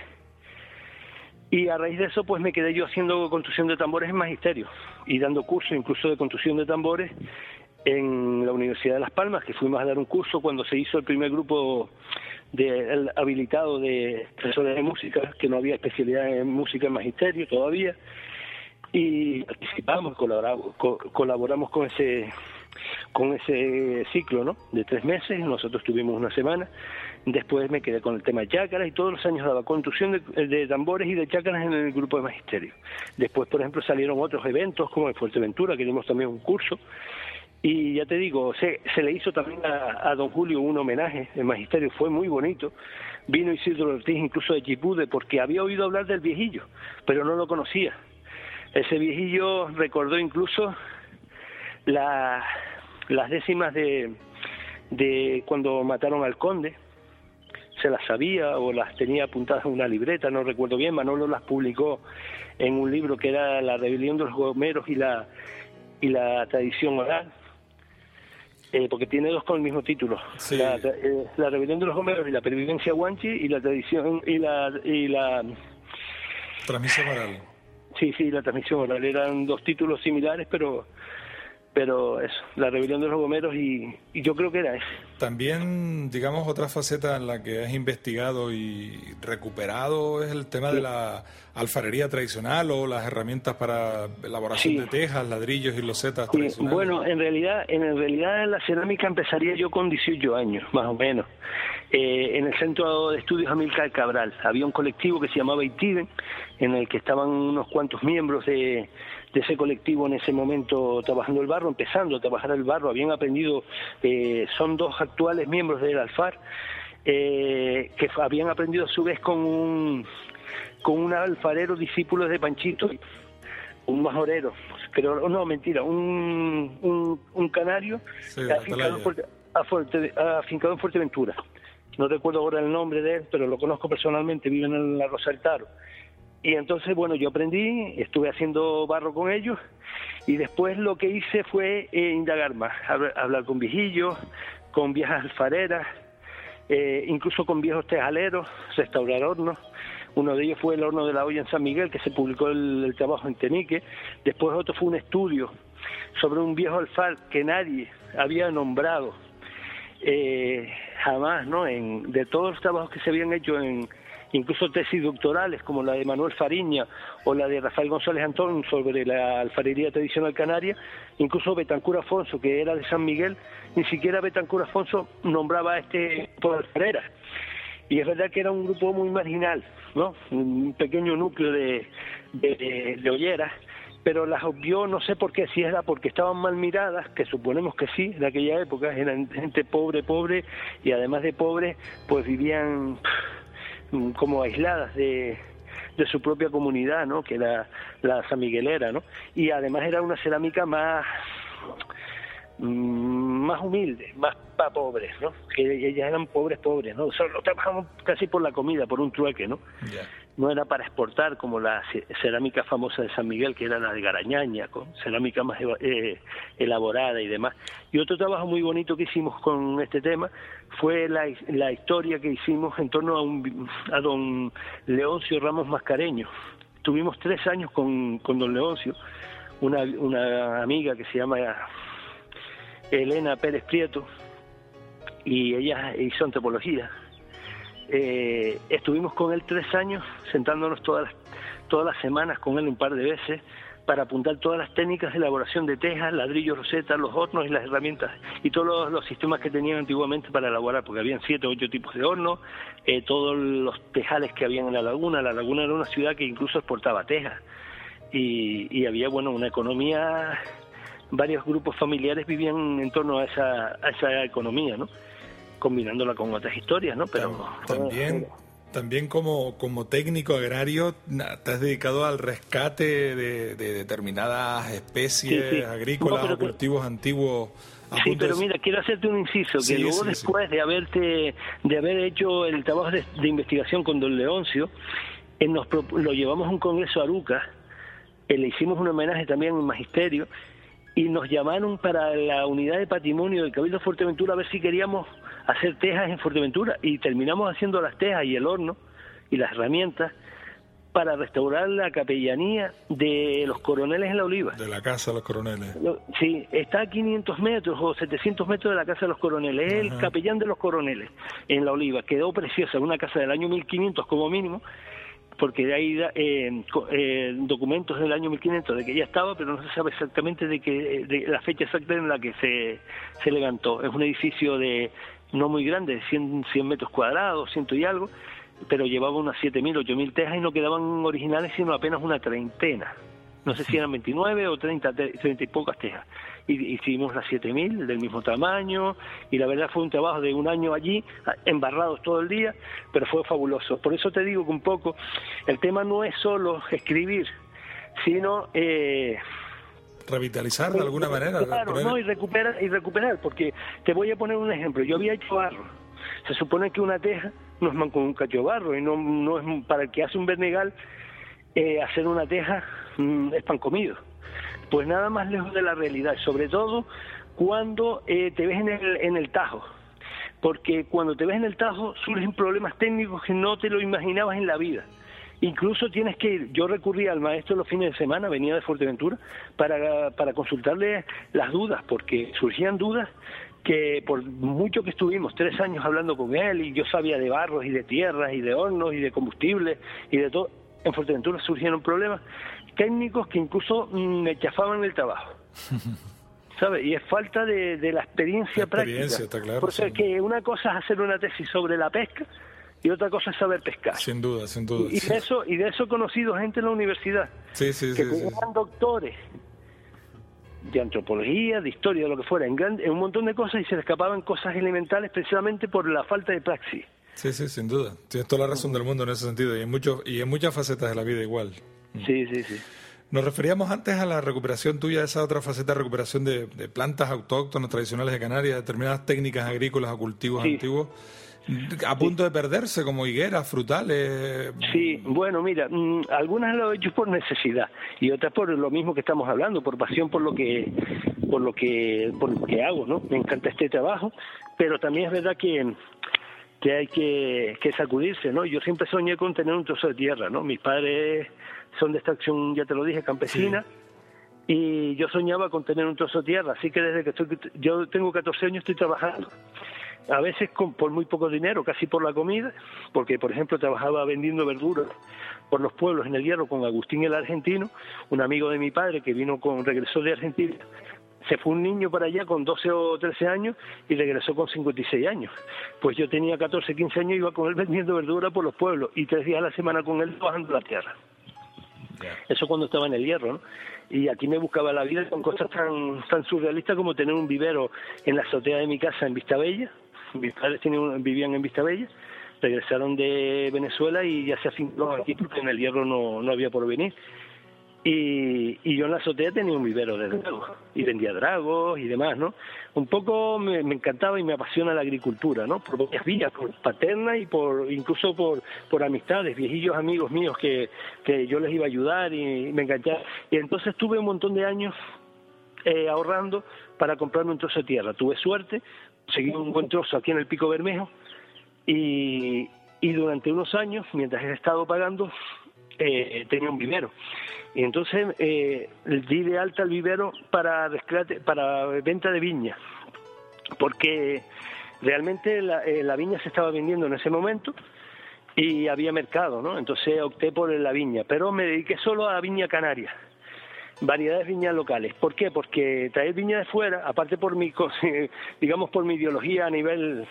y a raíz de eso pues me quedé yo haciendo construcción de tambores en magisterio y dando cursos incluso de construcción de tambores en la Universidad de Las Palmas, que fuimos a dar un curso cuando se hizo el primer grupo de, el habilitado de profesores de música, que no había especialidad en música en magisterio todavía, y participamos, colaboramos, co- colaboramos con ese... con ese ciclo, ¿no?, de tres meses. Nosotros tuvimos una semana, después me quedé con el tema de chácaras y todos los años daba construcción de, de tambores y de chácaras en el grupo de magisterio. Después, por ejemplo, salieron otros eventos como en Fuerteventura, que dimos también un curso, y ya te digo, se, se le hizo también a, a don Julio un homenaje en magisterio, fue muy bonito. Vino Isidro Ortiz incluso de Chipude, porque había oído hablar del viejillo, pero no lo conocía. Ese viejillo recordó incluso La, las décimas de, de cuando mataron al conde, se las sabía o las tenía apuntadas en una libreta, no recuerdo bien. Manolo las publicó en un libro que era La rebelión de los gomeros y la y la tradición oral, eh, porque tiene dos con el mismo título, sí. la, eh, la rebelión de los gomeros y la pervivencia guanchi y la tradición y la y la transmisión oral. Sí, sí, la transmisión oral, eran dos títulos similares, pero pero eso, la rebelión de los gomeros, y, y yo creo que era eso. También, digamos, otra faceta en la que has investigado y recuperado es el tema sí. de la alfarería tradicional o las herramientas para elaboración sí. de tejas, ladrillos y losetas sí. tradicionales. Bueno, en realidad, en realidad la cerámica empezaría yo con dieciocho años, más o menos, eh, en el Centro de Estudios Amílcar Cabral. Había un colectivo que se llamaba Itiven, en el que estaban unos cuantos miembros de... de ese colectivo en ese momento trabajando el barro, empezando a trabajar el barro, habían aprendido, eh, son dos actuales miembros del Alfar, eh, que habían aprendido a su vez con un, con un alfarero discípulo de Panchito, un majorero, creo, no, mentira, un, un, un canario sí, afincado, Fuerte, a Fuerte, afincado en Fuerteventura. No recuerdo ahora el nombre de él, pero lo conozco personalmente, vive en la Rosa del Taro. Y entonces, bueno, yo aprendí, estuve haciendo barro con ellos, y después lo que hice fue eh, indagar más, hablar con viejillos, con viejas alfareras, eh, incluso con viejos tejaleros, restaurar hornos. Uno de ellos fue el horno de la olla en San Miguel, que se publicó el, el trabajo en Tenique. Después otro fue un estudio sobre un viejo alfar que nadie había nombrado eh, jamás, ¿no? En, de todos los trabajos que se habían hecho en... incluso tesis doctorales como la de Manuel Fariña o la de Rafael González Antón sobre la alfarería tradicional canaria, incluso Betancur Afonso, que era de San Miguel, ni siquiera Betancur Afonso nombraba a este tipo de alfareras. Y es verdad que era un grupo muy marginal, ¿no? Un pequeño núcleo de, de, de, de olleras, pero las obvió, no sé por qué, si era porque estaban mal miradas, que suponemos que sí, en aquella época eran gente pobre, pobre, y además de pobre, pues vivían como aisladas de, de su propia comunidad, ¿no? Que era la sanmiguelera, ¿no? Y además era una cerámica más más humilde, más para pobres, ¿no? Que ellas eran pobres, pobres, ¿no? Solo trabajamos casi por la comida, por un trueque, ¿no? Yeah. No era para exportar como la cerámica famosa de San Miguel, que era la de Garañaña, con cerámica más eh, elaborada y demás. Y otro trabajo muy bonito que hicimos con este tema fue la, la historia que hicimos en torno a, un, a don Leoncio Ramos Mascareño. Tuvimos tres años con, con don Leoncio, una, una amiga que se llama Elena Pérez Prieto, y ella hizo antropología. Eh, estuvimos con él tres años, sentándonos todas las, todas las semanas con él un par de veces para apuntar todas las técnicas de elaboración de tejas, ladrillos, rosetas, los hornos y las herramientas y todos los, los sistemas que tenían antiguamente para elaborar, porque habían siete o ocho tipos de hornos, eh, todos los tejales que habían en la laguna. La laguna era una ciudad que incluso exportaba tejas y, y había, bueno, una economía, varios grupos familiares vivían en torno a esa, a esa economía, ¿no? Combinándola con otras historias, ¿no? Pero también, también como, como técnico agrario te has dedicado al rescate de, de determinadas especies sí, sí. agrícolas no, o cultivos que... antiguos. Sí, pero mira, quiero hacerte un inciso, que sí, luego sí, después sí. de haberte de haber hecho el trabajo de, de investigación con don Leoncio, eh, nos lo llevamos a un congreso a Aruca, eh, le hicimos un homenaje también en Magisterio, y nos llamaron para la unidad de patrimonio del Cabildo de Fuerteventura a ver si queríamos hacer tejas en Fuerteventura, y terminamos haciendo las tejas y el horno y las herramientas para restaurar la capellanía de los Coroneles en La Oliva. De la Casa de los Coroneles. Sí, está a quinientos metros o setecientos metros de la Casa de los Coroneles, es el capellán de los Coroneles en La Oliva. Quedó preciosa, una casa del año mil quinientos como mínimo, porque hay eh, eh, documentos del año mil quinientos de que ya estaba, pero no se sabe exactamente de que de la fecha exacta en la que se, se levantó. Es un edificio de no muy grande, de cien, cien metros cuadrados, ciento y algo, pero llevaba unas siete mil, ocho mil tejas y no quedaban originales sino apenas una treintena. No sé si eran veintinueve o treinta, treinta y pocas tejas. Y hicimos las siete mil del mismo tamaño, y la verdad fue un trabajo de un año allí, embarrados todo el día, pero fue fabuloso. Por eso te digo que un poco el tema no es solo escribir, sino eh, revitalizar de alguna manera. Claro, poner... no, y recuperar, y recuperar, porque te voy a poner un ejemplo. Yo había hecho barro. Se supone que una teja no es con un cacho de barro, y no, no es para el que hace un vernegal, eh, hacer una teja mmm, es pan comido. Pues nada más lejos de la realidad, sobre todo cuando eh, te ves en el, en el tajo, porque cuando te ves en el tajo surgen problemas técnicos que no te lo imaginabas en la vida, Incluso tienes que ir, yo recurría al maestro los fines de semana, venía de Fuerteventura, para, para consultarle las dudas, porque surgían dudas que por mucho que estuvimos tres años hablando con él, y yo sabía de barros y de tierras y de hornos y de combustibles y de todo, en Fuerteventura surgieron problemas técnicos que incluso me chafaban el trabajo. ¿Sabes? Y es falta de, de la experiencia, la experiencia práctica. Está claro, Porque sí. que una cosa es hacer una tesis sobre la pesca y otra cosa es saber pescar. Sin duda, sin duda. Y, y de eso y de eso he conocido gente en la universidad. Sí, sí, que sí, eran sí. doctores de antropología, de historia, de lo que fuera, en, gran, en un montón de cosas, y se les escapaban cosas elementales precisamente por la falta de praxis. Sí, sí, sin duda. Tienes toda la razón del mundo en ese sentido, y en, muchos, y en muchas facetas de la vida igual. Sí, sí, sí. Nos referíamos antes a la recuperación tuya, a esa otra faceta de recuperación de, de plantas autóctonas tradicionales de Canarias, determinadas técnicas agrícolas o cultivos sí. antiguos, a punto sí. de perderse, como higueras, frutales. Sí, bueno, mira, mmm, algunas lo he hecho por necesidad y otras por lo mismo que estamos hablando, por pasión por lo que por lo que por lo que hago, ¿no? Me encanta este trabajo, pero también es verdad que que hay que, que sacudirse, ¿no? Yo siempre soñé con tener un trozo de tierra, ¿no? Mis padres son de extracción, ya te lo dije, campesina, sí. y yo soñaba con tener un trozo de tierra, así que desde que estoy, yo tengo catorce años, estoy trabajando. A veces con, por muy poco dinero, casi por la comida, porque, por ejemplo, trabajaba vendiendo verduras por los pueblos en el Hierro con Agustín el Argentino, un amigo de mi padre que vino con regresó de Argentina. Se fue un niño para allá con doce o trece años y regresó con cincuenta y seis años. Pues yo tenía catorce, quince años y iba con él vendiendo verdura por los pueblos y tres días a la semana con él trabajando la tierra. Yeah. Eso cuando estaba en el Hierro, ¿no? Y aquí me buscaba la vida con cosas tan tan surrealistas como tener un vivero en la azotea de mi casa en Vistabella. Mis padres tenían, vivían en Vistabella, regresaron de Venezuela y ya se afincaron aquí porque en el Hierro no, no había porvenir. Y, y yo en la azotea tenía un vivero de dragos y vendía dragos y demás, ¿no? Un poco me, me encantaba y me apasiona la agricultura, ¿no? Por varias vías, por paterna y por incluso por por amistades, viejillos amigos míos que, que yo les iba a ayudar y, y me encantaba. Y entonces tuve un montón de años eh, ahorrando para comprarme un trozo de tierra. Tuve suerte, conseguí un buen trozo aquí en el Pico Bermejo y, y durante unos años, mientras he estado pagando, eh, tenía un vivero. Y entonces eh, di de alta el vivero para rescate, para venta de viña, porque realmente la, eh, la viña se estaba vendiendo en ese momento y había mercado, ¿no? Entonces opté por la viña, pero me dediqué solo a viña canaria, variedades viñas locales. ¿Por qué? Porque traer viña de fuera, aparte por mi, digamos, por mi ideología a nivel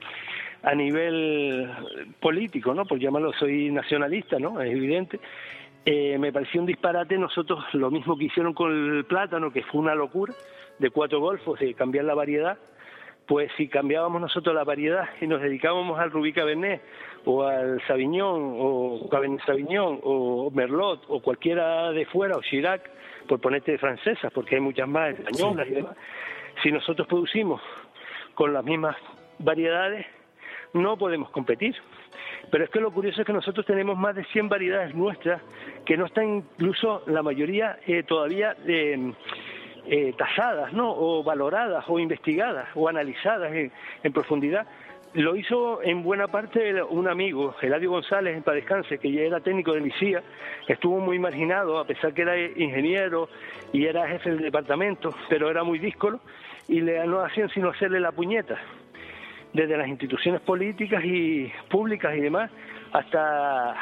a nivel político, ¿no? Por llamarlo, soy nacionalista, ¿no? Es evidente. Eh, me pareció un disparate. Nosotros lo mismo que hicieron con el plátano, que fue una locura, de cuatro golfos, de cambiar la variedad, pues si cambiábamos nosotros la variedad y nos dedicábamos al Rubí Cabernet o al Sauvignon o Cabernet Sauvignon o Merlot o cualquiera de fuera o Chirac, por ponerte francesas, porque hay muchas más españolas y demás, si nosotros producimos con las mismas variedades no podemos competir. Pero es que lo curioso es que nosotros tenemos más de cien variedades nuestras que no están incluso la mayoría eh, todavía eh, eh, tasadas, ¿no? O valoradas o investigadas o analizadas en, en profundidad. Lo hizo en buena parte un amigo, Eladio González, en paz descanse, que ya era técnico de Licía, estuvo muy marginado a pesar que era ingeniero y era jefe del departamento, pero era muy díscolo y le no hacían sino hacerle la puñeta, desde las instituciones políticas y públicas y demás hasta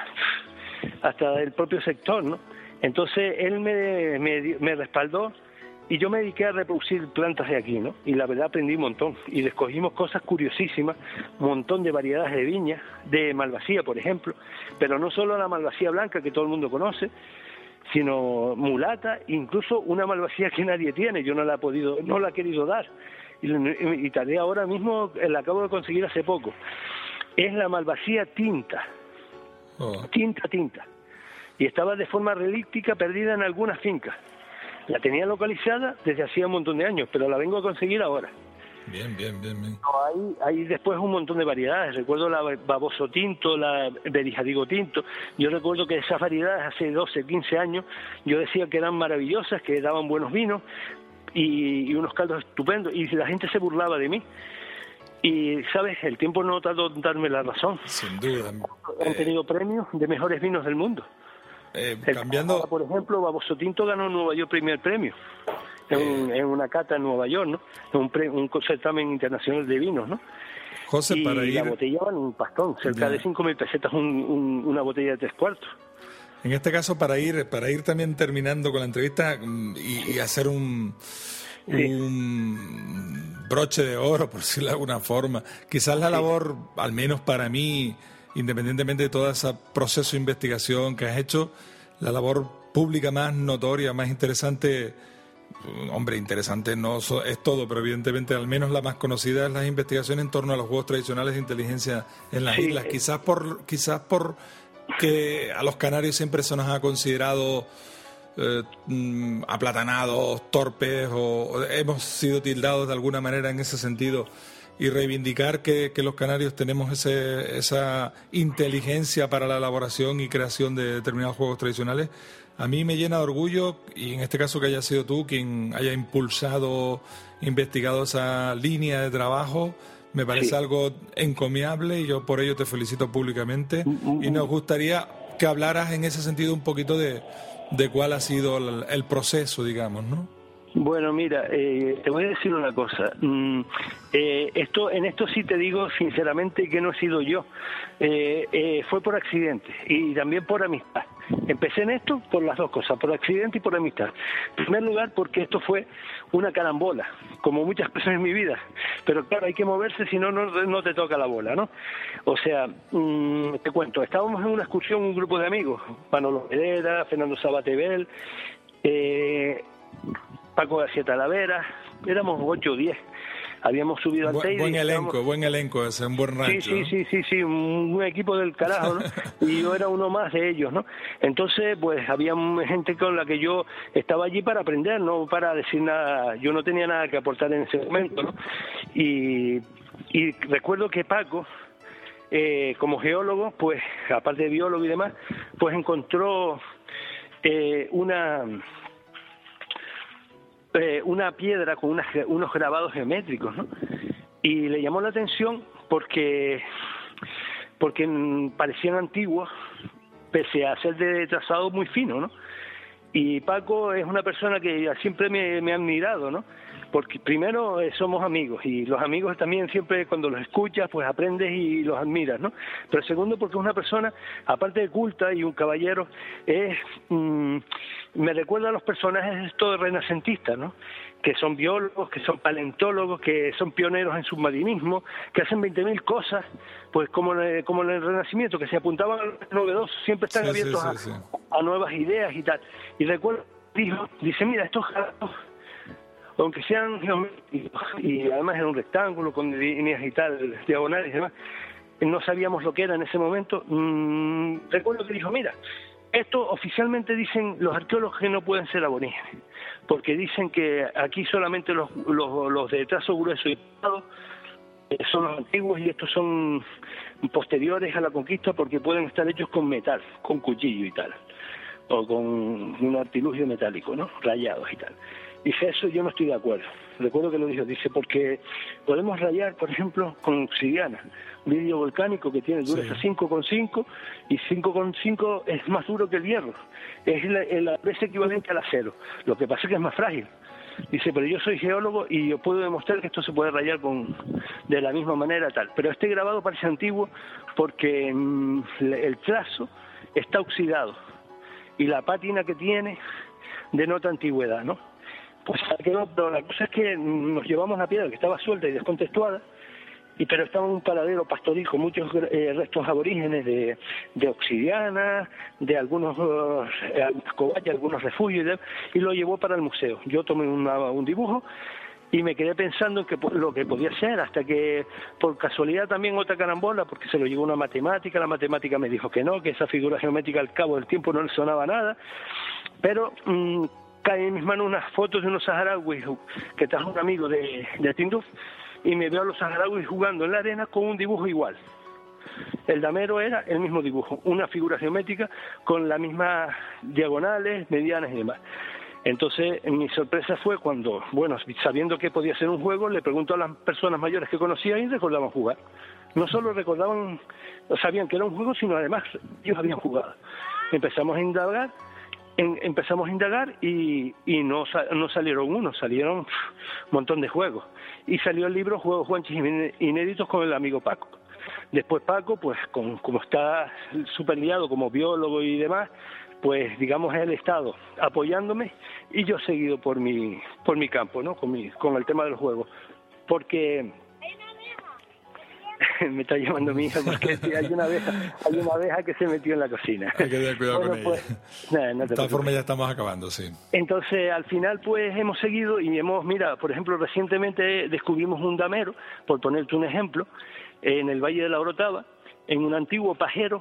hasta el propio sector, ¿no? Entonces él me, me, me respaldó y yo me dediqué a reproducir plantas de aquí, ¿no? Y la verdad aprendí un montón y descogimos cosas curiosísimas, un montón de variedades de viña, de malvasía, por ejemplo, pero no solo la malvasía blanca que todo el mundo conoce, sino mulata, incluso una malvasía que nadie tiene, yo no la he podido, no la he querido dar. Y, y tardé ahora mismo, la acabo de conseguir hace poco. Es la malvasía tinta, oh. tinta, tinta. Y estaba de forma relíctica perdida en algunas fincas. La tenía localizada desde hacía un montón de años, pero la vengo a conseguir ahora. Bien, bien, bien, bien. Hay, hay después un montón de variedades. Recuerdo la baboso tinto, la berijadigo tinto. Yo recuerdo que esas variedades hace doce, quince años yo decía que eran maravillosas, que daban buenos vinos y, y unos caldos estupendos, y la gente se burlaba de mí. Y, ¿sabes? El tiempo no tardó en darme la razón. Sin duda. Han tenido eh, premios de mejores vinos del mundo. Eh, cambiando... El, por ejemplo, Baboso Tinto ganó en Nueva York primer premio. En, eh, en una cata en Nueva York, ¿no? En un, pre, un certamen internacional de vinos, ¿no? José, y para ir... la botella vale un pastón, cerca ya. de cinco mil pesetas un, un, una botella de tres cuartos. En este caso, para ir para ir también terminando con la entrevista y, y hacer un, sí. un broche de oro, por decirlo de alguna forma, quizás la sí. labor, al menos para mí, independientemente de todo ese proceso de investigación que has hecho, la labor pública más notoria, más interesante... Hombre, interesante no es todo, pero evidentemente al menos la más conocida es las investigaciones en torno a los juegos tradicionales de inteligencia en las sí, islas. Eh. Quizás por quizás por que a los canarios siempre se nos ha considerado eh, aplatanados, torpes, o, o hemos sido tildados de alguna manera en ese sentido. Y reivindicar que, que los canarios tenemos ese, esa inteligencia para la elaboración y creación de determinados juegos tradicionales, a mí me llena de orgullo, y en este caso que haya sido tú quien haya impulsado, investigado esa línea de trabajo, me parece sí. algo encomiable, y yo por ello te felicito públicamente. Uh-huh. Y nos gustaría que hablaras en ese sentido un poquito de, de cuál ha sido el, el proceso, digamos, ¿no? Bueno, mira, eh, te voy a decir una cosa. Mm, eh, esto, en esto sí te digo sinceramente que no he sido yo. Eh, eh, fue por accidente y también por amistad. Empecé en esto por las dos cosas, por accidente y por amistad. En primer lugar, porque esto fue una carambola, como muchas cosas en mi vida. Pero claro, hay que moverse, si no, no te toca la bola, ¿no? O sea, mmm, te cuento, estábamos en una excursión, un grupo de amigos, Manolo Herrera, Fernando Sabatebel, eh... Paco García Talavera, éramos ocho o diez. Habíamos subido al Teide. Buen elenco, estábamos... buen elenco, ese, un buen rancho. Sí, sí, sí, sí, sí, un, un equipo del carajo, ¿no? Y yo era uno más de ellos, ¿no? Entonces, pues había gente con la que yo estaba allí para aprender, no para decir nada. Yo no tenía nada que aportar en ese momento, ¿no? Y, y recuerdo que Paco, eh, como geólogo, pues, aparte de biólogo y demás, pues encontró eh, una... Eh, una piedra con unas, unos grabados geométricos, ¿no? Y le llamó la atención porque porque parecían antiguos, pese a ser de trazado muy fino, ¿no? Y Paco es una persona que siempre me, me ha admirado, ¿no? Porque primero eh, somos amigos, y los amigos también siempre cuando los escuchas pues aprendes y los admiras, ¿no? Pero segundo porque es una persona, aparte de culta y un caballero, es mmm, me recuerda a los personajes estos renacentistas, ¿no? Que son biólogos, que son paleontólogos, que son pioneros en submarinismo, que hacen veinte mil cosas, pues como en, el, como en el Renacimiento, que se apuntaban a lo novedoso, siempre están sí, abiertos sí, sí, a, sí. a nuevas ideas y tal. Y recuerdo, dijo, dice, mira, estos gatos, aunque sean geométricos, y además era un rectángulo con líneas y tal, diagonales y demás, no sabíamos lo que era en ese momento. Mm, recuerdo que dijo, mira, esto oficialmente dicen los arqueólogos que no pueden ser aborígenes, porque dicen que aquí solamente los, los, los de trazo grueso y pesado son los antiguos, y estos son posteriores a la conquista porque pueden estar hechos con metal, con cuchillo y tal, o con un artilugio metálico, ¿no? Rayados y tal. Dice, eso yo no estoy de acuerdo. Recuerdo que lo dijo, dice, porque podemos rayar, por ejemplo, con obsidiana, un vidrio volcánico que tiene dureza sí. cinco coma cinco, y cinco coma cinco es más duro que el hierro, es la, la presa equivalente al acero, lo que pasa es que es más frágil. Dice, pero yo soy geólogo y yo puedo demostrar que esto se puede rayar con de la misma manera tal. Pero este grabado parece antiguo porque mmm, el trazo está oxidado y la pátina que tiene denota antigüedad, ¿no? Pues quedó, pero la cosa es que nos llevamos la piedra que estaba suelta y descontextuada, y pero estaba en un paradero pastoril con muchos eh, restos aborígenes de, de obsidiana, de algunos eh, algunas cobayas, algunos refugios, y, de, y lo llevó para el museo. Yo tomé una, un dibujo y me quedé pensando en que, lo que podía ser, hasta que por casualidad también otra carambola, porque se lo llevó una matemática, la matemática me dijo que no, que esa figura geométrica al cabo del tiempo no le sonaba nada, pero mmm, cae en mis manos unas fotos de unos saharauis que trajo un amigo de, de Tinduf, y me veo a los saharauis jugando en la arena con un dibujo igual. El damero era el mismo dibujo, una figura geométrica con las mismas diagonales, medianas y demás. Entonces, mi sorpresa fue cuando, bueno, sabiendo que podía ser un juego, le pregunto a las personas mayores que conocía y recordaban jugar. No solo recordaban, sabían que era un juego, sino además ellos habían jugado. Empezamos a indagar, en, empezamos a indagar y, y no, no salieron uno, salieron un montón de juegos. Y salió el libro Juegos Guanchis Inéditos con el amigo Paco. Después Paco, pues con, como está súper liado como biólogo y demás, pues digamos él ha estado apoyándome y yo he seguido por mi por mi campo, ¿no? Con mi con el tema del juego, porque me está llamando mi hija porque hay una abeja, hay una abeja que se metió en la cocina. Hay que tener cuidado bueno, con pues, ella. Nada, no de todas formas ya estamos acabando, sí. Entonces al final pues hemos seguido y hemos, mira, por ejemplo recientemente descubrimos un damero, por ponerte un ejemplo, en el Valle de la Orotava, en un antiguo pajero.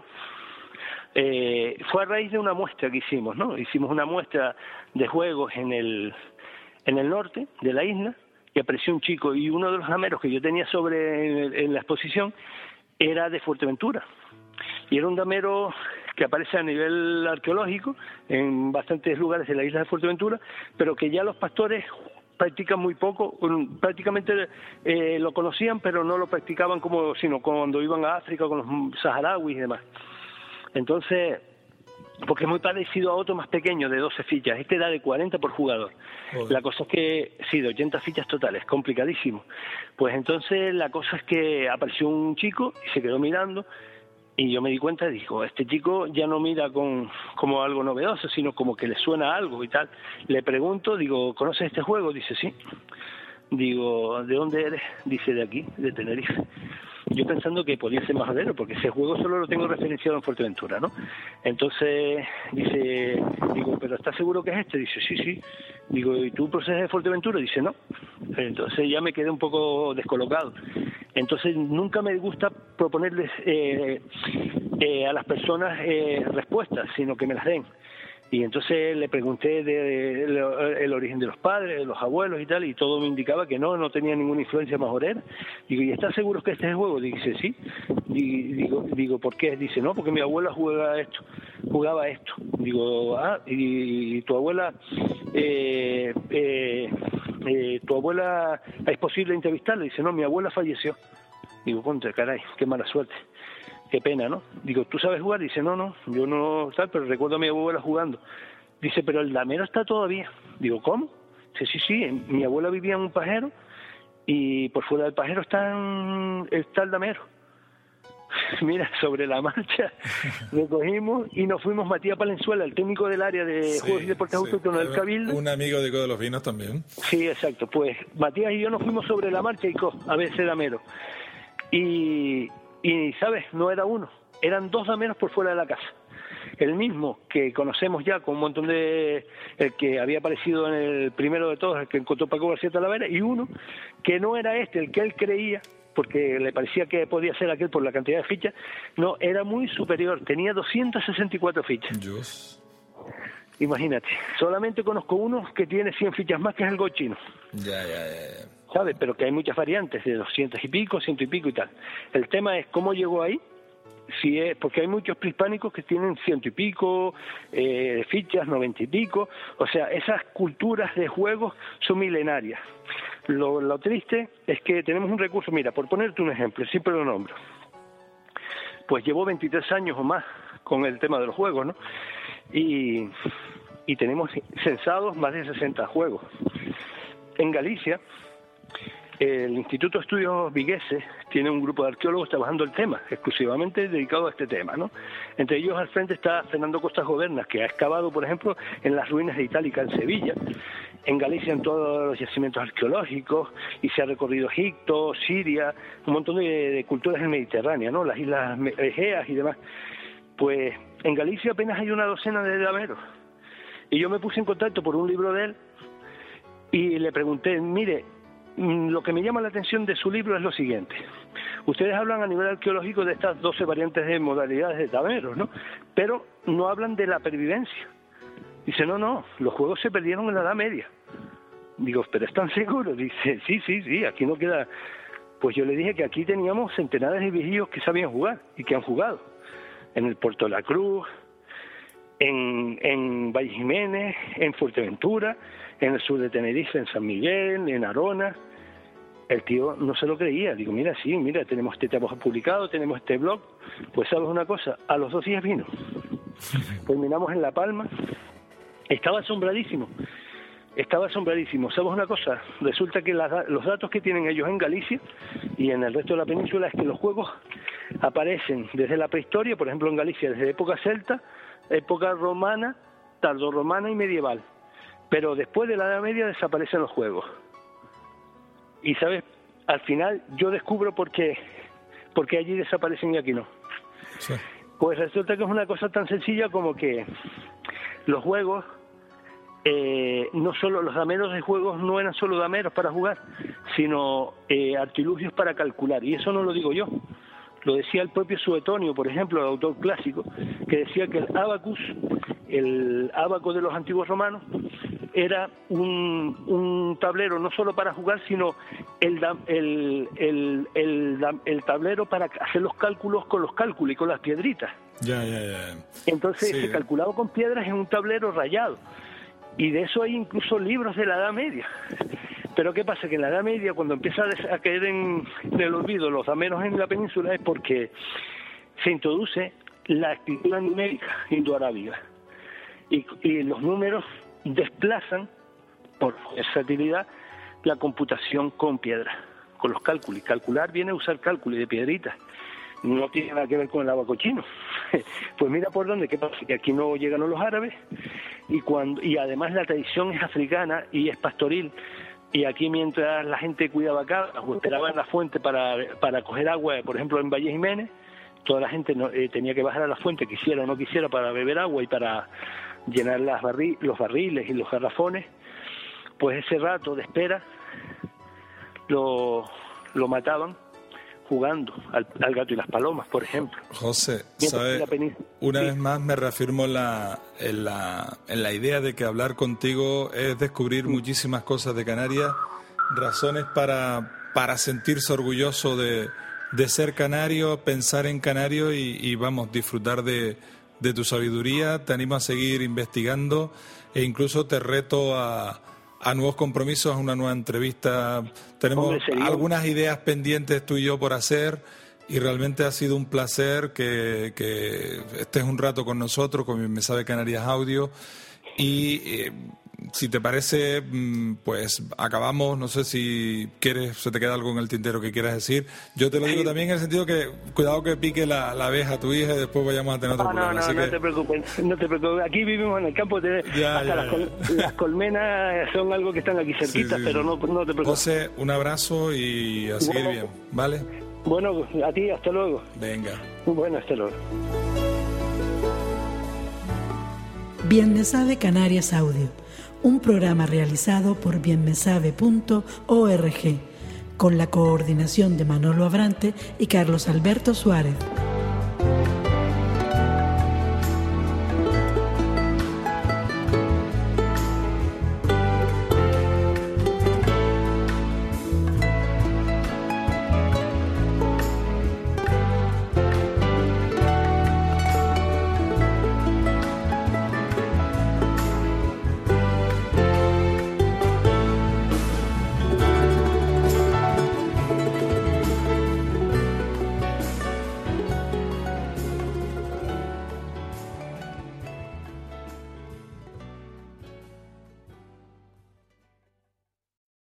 Eh, fue a raíz de una muestra que hicimos, ¿no? Hicimos una muestra de juegos en el en el norte de la isla y apareció un chico y uno de los dameros que yo tenía sobre en, en la exposición era de Fuerteventura y era un damero que aparece a nivel arqueológico en bastantes lugares de la isla de Fuerteventura, pero que ya los pastores practican muy poco, prácticamente eh, lo conocían pero no lo practicaban como sino cuando iban a África con los saharauis y demás. Entonces, porque es muy parecido a otro más pequeño de doce fichas, este da de cuarenta por jugador. Joder. La cosa es que, sí, de ochenta fichas totales, complicadísimo. Pues entonces la cosa es que apareció un chico y se quedó mirando y yo me di cuenta y dijo, este chico ya no mira con como algo novedoso, sino como que le suena algo y tal. Le pregunto, digo, ¿conoces este juego? Dice, sí. Digo, ¿de dónde eres? Dice, de aquí, de Tenerife. Yo pensando que podía ser más verdadero, porque ese juego solo lo tengo referenciado en Fuerteventura, ¿no? Entonces, dice, digo, ¿pero estás seguro que es este? Dice, sí, sí. Digo, ¿y tú procedes de Fuerteventura? Dice, no. Entonces ya me quedé un poco descolocado. Entonces nunca me gusta proponerles eh, eh, a las personas eh, respuestas, sino que me las den. Y entonces le pregunté de, de, de, el origen de los padres, de los abuelos y tal, y todo me indicaba que no, no tenía ninguna influencia majorera. Digo, ¿y estás seguro que este es el juego? Dice, sí. Y digo, digo, ¿por qué? Dice, no, porque mi abuela jugaba esto, jugaba esto. Digo, ah, y, y tu abuela, eh, eh, eh, tu abuela, ¿es posible entrevistarla? Dice, no, mi abuela falleció. Digo, contra, caray, qué mala suerte. Qué pena, ¿no? Digo, ¿tú sabes jugar? Dice, no, no, yo no, tal, pero recuerdo a mi abuela jugando. Dice, pero el damero está todavía. Digo, ¿cómo? Dice, sí, sí, mi abuela vivía en un pajero y por fuera del pajero está, en, está el damero. Mira, sobre la marcha recogimos y nos fuimos Matías Palenzuela, el técnico del área de sí, Juegos y Deportes sí. Autóctonos del Cabildo. Un amigo de Codo de los Vinos también. Sí, exacto. Pues Matías y yo nos fuimos sobre la marcha y co, a ver ese damero. Y... Y, ¿sabes? No era uno, eran dos dameros por fuera de la casa. El mismo que conocemos ya con un montón de... El que había aparecido en el primero de todos, el que encontró Paco García Talavera, y uno que no era este, el que él creía, porque le parecía que podía ser aquel por la cantidad de fichas, no, era muy superior, tenía doscientas sesenta y cuatro fichas. Dios. Imagínate, solamente conozco uno que tiene cien fichas más, que es el gochino. Ya, ya, ya, ya. ¿Sabes? Pero que hay muchas variantes, de doscientos y pico, ciento y pico y tal. El tema es cómo llegó ahí, si es porque hay muchos prehispánicos que tienen ciento y pico, eh, fichas, noventa y pico, o sea, esas culturas de juegos son milenarias. Lo, lo triste es que tenemos un recurso, mira, por ponerte un ejemplo, siempre lo nombro, pues llevo veintitrés años o más con el tema de los juegos, ¿no? Y, y tenemos censados más de sesenta juegos. En Galicia, el Instituto de Estudios Vigueses tiene un grupo de arqueólogos trabajando el tema, exclusivamente dedicado a este tema, ¿no? Entre ellos al frente está Fernando Costas Gobernas, que ha excavado, por ejemplo, en las ruinas de Itálica en Sevilla, en Galicia en todos los yacimientos arqueológicos, y se ha recorrido Egipto, Siria, un montón de, de culturas del Mediterráneo, ¿no? Las islas Egeas y demás. Pues en Galicia apenas hay una docena de dameros. Y yo me puse en contacto por un libro de él y le pregunté, mire, lo que me llama la atención de su libro es lo siguiente. Ustedes hablan a nivel arqueológico de estas doce variantes de modalidades de dameros, ¿no? Pero no hablan de la pervivencia. Dice, no, no, los juegos se perdieron en la Edad Media. Digo, ¿pero están seguros? Dice, sí, sí, sí, aquí no queda... Pues yo le dije que aquí teníamos centenares de viejillos que sabían jugar y que han jugado. En el Puerto de la Cruz, en, en Valle Jiménez, en Fuerteventura, en el sur de Tenerife, en San Miguel, en Arona. El tío no se lo creía. Digo, mira, sí, mira, tenemos este trabajo publicado, tenemos este blog. Pues sabes una cosa, a los dos días vino. Terminamos en La Palma. Estaba asombradísimo. Estaba asombradísimo. ¿Sabes una cosa? Resulta que las, los datos que tienen ellos en Galicia y en el resto de la península es que los juegos aparecen desde la prehistoria, por ejemplo en Galicia, desde época celta, época romana, tardorromana y medieval. Pero después de la Edad Media desaparecen los juegos. Y, ¿sabes? Al final yo descubro por qué, por qué allí desaparecen y aquí no. Sí. Pues resulta que es una cosa tan sencilla como que los juegos, eh, no solo los dameros de juegos no eran solo dameros para jugar, sino eh, artilugios para calcular. Y eso no lo digo yo. Lo decía el propio Suetonio, por ejemplo, el autor clásico, que decía que el abacus, el ábaco de los antiguos romanos, era un, un tablero no solo para jugar, sino el, el, el, el, el tablero para hacer los cálculos con los cálculos y con las piedritas. Ya, ya, ya. Entonces Sí. se calculaba con piedras en un tablero rayado. Y de eso hay incluso libros de la Edad Media. Pero ¿qué pasa? Que en la Edad Media, cuando empieza a caer en, en el olvido los dameros en la península, es porque se introduce la escritura numérica indoarábiga. Y, y los números desplazan, por versatilidad, la computación con piedra, con los cálculos. Calcular viene a usar cálculo y de piedritas. No tiene nada que ver con el abaco chino. Pues mira por dónde, ¿qué pasa? Que aquí no llegaron los árabes y cuando y además la tradición es africana y es pastoril. Y aquí mientras la gente cuidaba cabras o esperaba en la fuente para, para coger agua, por ejemplo en Valle Jiménez, toda la gente no, eh, tenía que bajar a la fuente, quisiera o no quisiera, para beber agua y para llenar las barri los barriles y los garrafones. Pues ese rato de espera lo, lo mataban jugando al, al gato y las palomas, por ejemplo. José, ¿sabes? Una sí. vez más me reafirmo en la, en, la, en la idea de que hablar contigo es descubrir sí. muchísimas cosas de Canarias, razones para, para sentirse orgulloso de, de ser canario, pensar en canario y, y vamos, disfrutar de, de tu sabiduría. Te animo a seguir investigando e incluso te reto a... a nuevos compromisos, a una nueva entrevista. Tenemos Hombre, algunas ideas pendientes tú y yo por hacer y realmente ha sido un placer que, que estés un rato con nosotros, con Bien Me Sabe Canarias Audio y eh, si te parece, pues acabamos, no sé si quieres, se te queda algo en el tintero que quieras decir. Yo te lo digo también en el sentido que cuidado que pique la, la abeja a tu hija y después vayamos a tener otro no, problema. No, no, Así no que... te preocupes, no te preocupes. Aquí vivimos en el campo, de, ya, hasta ya, las, ya. Col las colmenas son algo que están aquí cerquita, sí, sí, pero no, no te preocupes. José, un abrazo y a seguir bueno, bien, ¿vale? Bueno, a ti, hasta luego. Venga. Bueno, hasta luego. Bien Me Sabe Canarias Audio, un programa realizado por bien me sabe punto org, con la coordinación de Manolo Abrante y Carlos Alberto Suárez.